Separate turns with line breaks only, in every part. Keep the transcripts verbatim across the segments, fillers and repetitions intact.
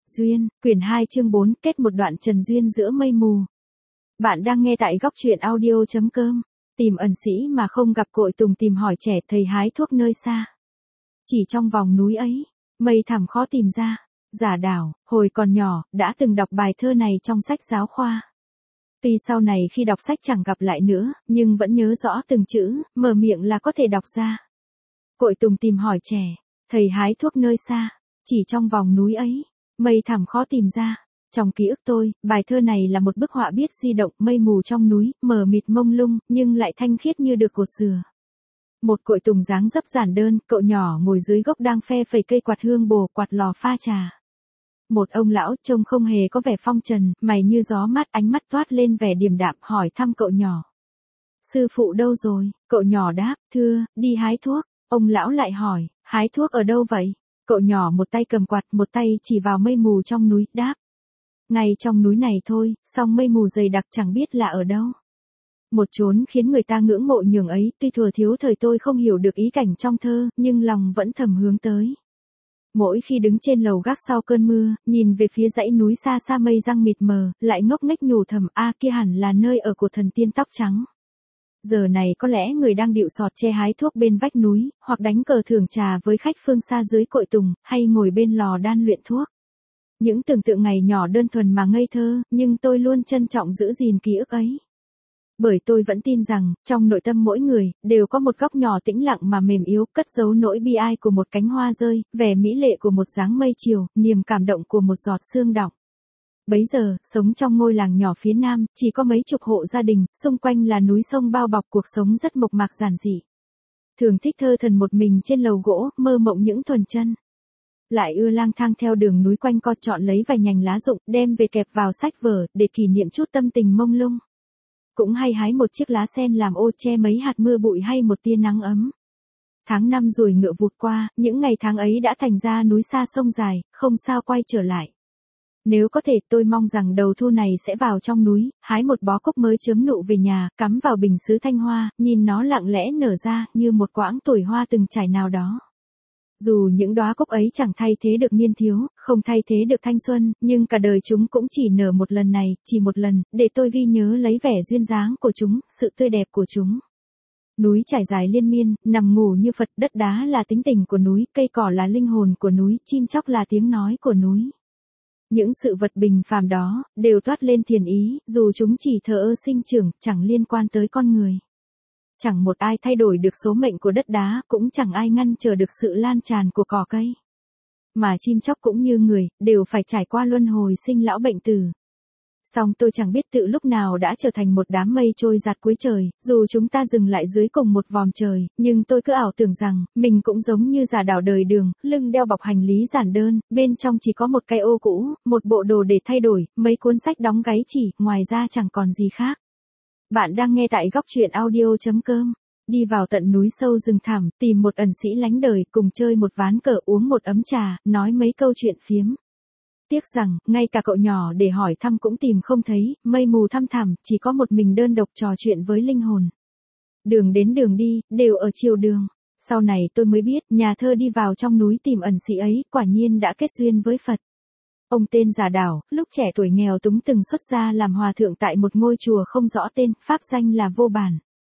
Duyên, quyển hai chương bốn, kết một đoạn trần duyên giữa mây mù. Bạn đang nghe tại góc truyện audio chấm com. Tìm ẩn sĩ mà không gặp cội tùng tìm hỏi trẻ thầy hái thuốc nơi xa. Chỉ trong vòng núi ấy, mây thẳm khó tìm ra. Giả Đảo, hồi còn nhỏ, đã từng đọc bài thơ này trong sách giáo khoa. Tuy sau này khi đọc sách chẳng gặp lại nữa, nhưng vẫn nhớ rõ từng chữ, mở miệng là có thể đọc ra. Cội tùng tìm hỏi trẻ, thầy hái thuốc nơi xa, chỉ trong vòng núi ấy, mây thẳm khó tìm ra. Trong ký ức tôi, bài thơ này là một bức họa biết di động, mây mù trong núi, mờ mịt mông lung, nhưng lại thanh khiết như được cột dừa. Một cội tùng dáng dấp giản đơn, cậu nhỏ ngồi dưới gốc đang phe phẩy cây quạt hương bồ, quạt lò pha trà. Một ông lão trông không hề có vẻ phong trần, mày như gió mát, ánh mắt toát lên vẻ điềm đạm, hỏi thăm cậu nhỏ. Sư phụ đâu rồi? Cậu nhỏ đáp, thưa, đi hái thuốc. Ông lão lại hỏi, hái thuốc ở đâu vậy? Cậu nhỏ một tay cầm quạt, một tay chỉ vào mây mù trong núi, đáp. Ngay trong núi này thôi, song mây mù dày đặc chẳng biết là ở đâu. Một chốn khiến người ta ngưỡng mộ nhường ấy, tuy thuở thiếu thời tôi không hiểu được ý cảnh trong thơ, nhưng lòng vẫn thầm hướng tới. Mỗi khi đứng trên lầu gác sau cơn mưa, nhìn về phía dãy núi xa xa mây răng mịt mờ, lại ngốc nghếch nhủ thầm, a kia hẳn là nơi ở của thần tiên tóc trắng. Giờ này có lẽ người đang điệu sọt che hái thuốc bên vách núi, hoặc đánh cờ thưởng trà với khách phương xa dưới cội tùng, hay ngồi bên lò đan luyện thuốc. Những tưởng tượng ngày nhỏ đơn thuần mà ngây thơ, nhưng tôi luôn trân trọng giữ gìn ký ức ấy. Bởi tôi vẫn tin rằng, trong nội tâm mỗi người, đều có một góc nhỏ tĩnh lặng mà mềm yếu, cất giấu nỗi bi ai của một cánh hoa rơi, vẻ mỹ lệ của một dáng mây chiều, niềm cảm động của một giọt sương đọng. Bấy giờ, sống trong ngôi làng nhỏ phía nam, chỉ có mấy chục hộ gia đình, xung quanh là núi sông bao bọc, cuộc sống rất mộc mạc giản dị. Thường thích thơ thần một mình trên lầu gỗ, mơ mộng những thuần chân. Lại ưa lang thang theo đường núi quanh co, chọn lấy vài nhành lá rụng, đem về kẹp vào sách vở, để kỷ niệm chút tâm tình mông lung. Cũng hay hái một chiếc lá sen làm ô che mấy hạt mưa bụi hay một tia nắng ấm. Tháng năm rồi ngựa vụt qua, những ngày tháng ấy đã thành ra núi xa sông dài, không sao quay trở lại. Nếu có thể tôi mong rằng đầu thu này sẽ vào trong núi, hái một bó cúc mới chớm nụ về nhà, cắm vào bình sứ thanh hoa, nhìn nó lặng lẽ nở ra như một quãng tuổi hoa từng trải nào đó. Dù những đóa cúc ấy chẳng thay thế được niên thiếu, không thay thế được thanh xuân, nhưng cả đời chúng cũng chỉ nở một lần này, chỉ một lần, để tôi ghi nhớ lấy vẻ duyên dáng của chúng, sự tươi đẹp của chúng. Núi trải dài liên miên, nằm ngủ như Phật, đất đá là tính tình của núi, cây cỏ là linh hồn của núi, chim chóc là tiếng nói của núi. Những sự vật bình phàm đó, đều toát lên thiền ý, dù chúng chỉ thờ ơ sinh trưởng, chẳng liên quan tới con người. Chẳng một ai thay đổi được số mệnh của đất đá, cũng chẳng ai ngăn trở được sự lan tràn của cỏ cây. Mà chim chóc cũng như người, đều phải trải qua luân hồi sinh lão bệnh tử. Song tôi chẳng biết tự lúc nào đã trở thành một đám mây trôi giạt cuối trời, dù chúng ta dừng lại dưới cùng một vòm trời, nhưng tôi cứ ảo tưởng rằng, mình cũng giống như Giả Đảo đời đường, lưng đeo bọc hành lý giản đơn, bên trong chỉ có một cái ô cũ, một bộ đồ để thay đổi, mấy cuốn sách đóng gáy chỉ, ngoài ra chẳng còn gì khác. Bạn đang nghe tại góc truyện audio chấm com. Đi vào tận núi sâu rừng thẳm, tìm một ẩn sĩ lánh đời, cùng chơi một ván cờ, uống một ấm trà, nói mấy câu chuyện phiếm. Tiếc rằng, ngay cả cậu nhỏ để hỏi thăm cũng tìm không thấy, mây mù thăm thẳm, chỉ có một mình đơn độc trò chuyện với linh hồn. Đường đến đường đi, đều ở chiều đường. Sau này tôi mới biết, nhà thơ đi vào trong núi tìm ẩn sĩ ấy, quả nhiên đã kết duyên với Phật. Ông tên Giả Đảo, lúc trẻ tuổi nghèo túng từng xuất gia làm hòa thượng tại một ngôi chùa không rõ tên, pháp danh là Vô Bản.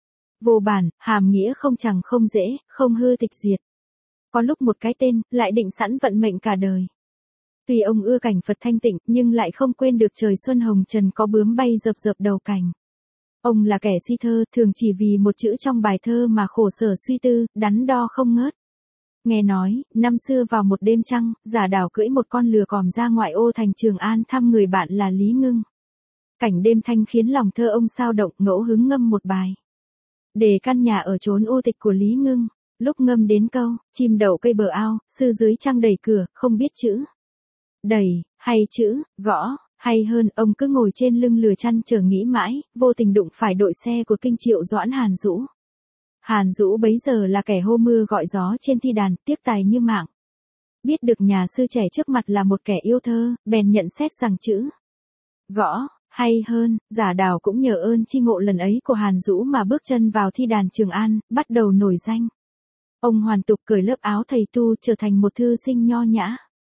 Vô Bản, hàm nghĩa không chẳng không dễ, không hư tịch diệt. Có lúc một cái tên, lại định sẵn vận mệnh cả đời. Tuy ông ưa cảnh Phật thanh tịnh, nhưng lại không quên được trời xuân hồng trần có bướm bay dợp dợp đầu cành. Ông là kẻ si thơ, thường chỉ vì một chữ trong bài thơ mà khổ sở suy tư, đắn đo không ngớt. Nghe nói, năm xưa vào một đêm trăng, Giả Đảo cưỡi một con lừa còm ra ngoại ô thành Trường An thăm người bạn là Lý Ngưng. Cảnh đêm thanh khiến lòng thơ ông sao động, ngẫu hứng ngâm một bài. Để căn nhà ở chốn u tịch của Lý Ngưng, lúc ngâm đến câu, chim đậu cây bờ ao, sư dưới trăng đẩy cửa, không biết chữ đẩy, hay chữ gõ, hay hơn, ông cứ ngồi trên lưng lừa chăn chờ nghĩ mãi, vô tình đụng phải đội xe của kinh triệu Doãn Hàn Dũ. Hàn Dũ bấy giờ là kẻ hô mưa gọi gió trên thi đàn, tiếc tài như mạng. Biết được nhà sư trẻ trước mặt là một kẻ yêu thơ, bèn nhận xét rằng chữ gõ, hay hơn, Giả Đảo cũng nhờ ơn chi ngộ lần ấy của Hàn Dũ mà bước chân vào thi đàn Trường An, bắt đầu nổi danh. Ông hoàn tục cởi lớp áo thầy tu trở thành một thư sinh nho nhã.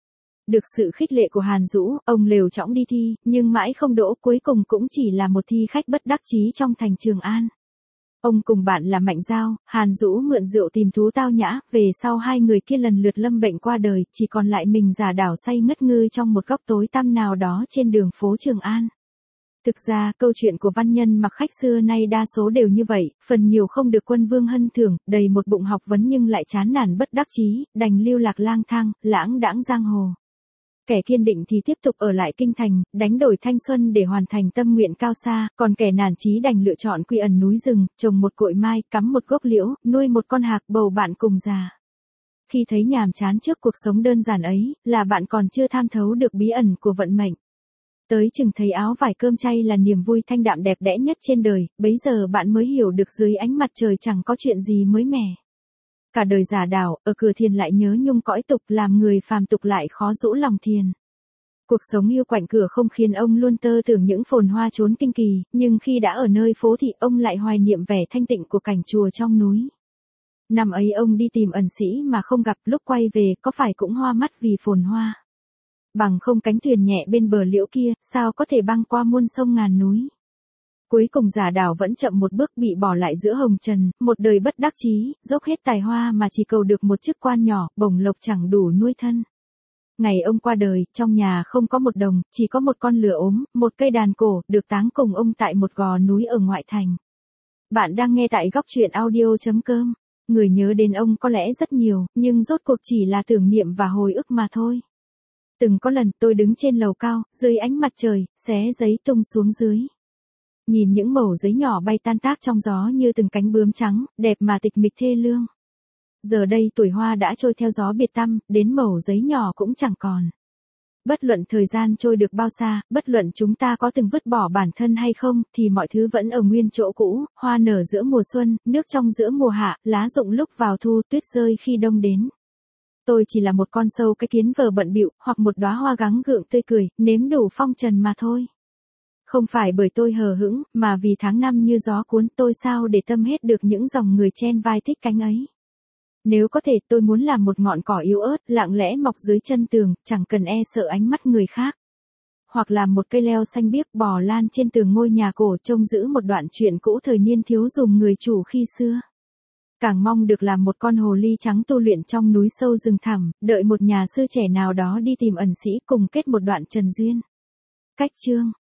Được sự khích lệ của Hàn Dũ, ông lều chõng đi thi, nhưng mãi không đỗ, cuối cùng cũng chỉ là một thi khách bất đắc chí trong thành Trường An. Ông cùng bạn là Mạnh Giao, Hàn Dũ mượn rượu tìm thú Tao Nhã, về sau hai người kia lần lượt lâm bệnh qua đời, chỉ còn lại mình giả đảo say ngất ngư trong một góc tối tăm nào đó trên đường phố Trường An. Thực ra, câu chuyện của văn nhân mặc khách xưa nay đa số đều như vậy, phần nhiều không được quân vương hân thưởng, đầy một bụng học vấn nhưng lại chán nản bất đắc chí, đành lưu lạc lang thang, lãng đãng giang hồ. Kẻ kiên định thì tiếp tục ở lại kinh thành, đánh đổi thanh xuân để hoàn thành tâm nguyện cao xa, còn kẻ nản chí đành lựa chọn quy ẩn núi rừng, trồng một cội mai, cắm một gốc liễu, nuôi một con hạc, bầu bạn cùng già. Khi thấy nhàm chán trước cuộc sống đơn giản ấy, là bạn còn chưa tham thấu được bí ẩn của vận mệnh. Tới chừng thấy áo vải cơm chay là niềm vui thanh đạm đẹp đẽ nhất trên đời, bấy giờ bạn mới hiểu được dưới ánh mặt trời chẳng có chuyện gì mới mẻ. Cả đời giả đảo, ở cửa thiền lại nhớ nhung cõi tục, làm người phàm tục lại khó rũ lòng thiền. Cuộc sống yêu quạnh cửa không khiến ông luôn tơ tưởng những phồn hoa trốn kinh kỳ, nhưng khi đã ở nơi phố thị ông lại hoài niệm vẻ thanh tịnh của cảnh chùa trong núi. Năm ấy ông đi tìm ẩn sĩ mà không gặp, lúc quay về có phải cũng hoa mắt vì phồn hoa. Bằng không cánh thuyền nhẹ bên bờ liễu kia, sao có thể băng qua muôn sông ngàn núi. Cuối cùng giả đảo vẫn chậm một bước bị bỏ lại giữa hồng trần, một đời bất đắc chí, dốc hết tài hoa mà chỉ cầu được một chức quan nhỏ, bổng lộc chẳng đủ nuôi thân. Ngày ông qua đời, trong nhà không có một đồng, chỉ có một con lừa ốm, một cây đàn cổ, được táng cùng ông tại một gò núi ở ngoại thành. Bạn đang nghe tại góc truyện audio chấm com. Người nhớ đến ông có lẽ rất nhiều, nhưng rốt cuộc chỉ là tưởng niệm và hồi ức mà thôi. Từng có lần tôi đứng trên lầu cao, dưới ánh mặt trời, xé giấy tung xuống dưới. Nhìn những mẩu giấy nhỏ bay tan tác trong gió như từng cánh bướm trắng, đẹp mà tịch mịch thê lương. Giờ đây tuổi hoa đã trôi theo gió biệt tăm, đến mẩu giấy nhỏ cũng chẳng còn. Bất luận thời gian trôi được bao xa, bất luận chúng ta có từng vứt bỏ bản thân hay không, thì mọi thứ vẫn ở nguyên chỗ cũ, hoa nở giữa mùa xuân, nước trong giữa mùa hạ, lá rụng lúc vào thu, tuyết rơi khi đông đến. Tôi chỉ là một con sâu cái kiến vờ bận bịu, hoặc một đóa hoa gắng gượng tươi cười, nếm đủ phong trần mà thôi. Không phải bởi tôi hờ hững, mà vì tháng năm như gió cuốn, tôi sao để tâm hết được những dòng người chen vai thích cánh ấy. Nếu có thể, tôi muốn làm một ngọn cỏ yếu ớt, lặng lẽ mọc dưới chân tường, chẳng cần e sợ ánh mắt người khác. Hoặc làm một cây leo xanh biếc bò lan trên tường ngôi nhà cổ, trông giữ một đoạn truyện cũ thời niên thiếu dùng người chủ khi xưa. Càng mong được làm một con hồ ly trắng tu luyện trong núi sâu rừng thẳm, đợi một nhà sư trẻ nào đó đi tìm ẩn sĩ cùng kết một đoạn trần duyên. Cách chương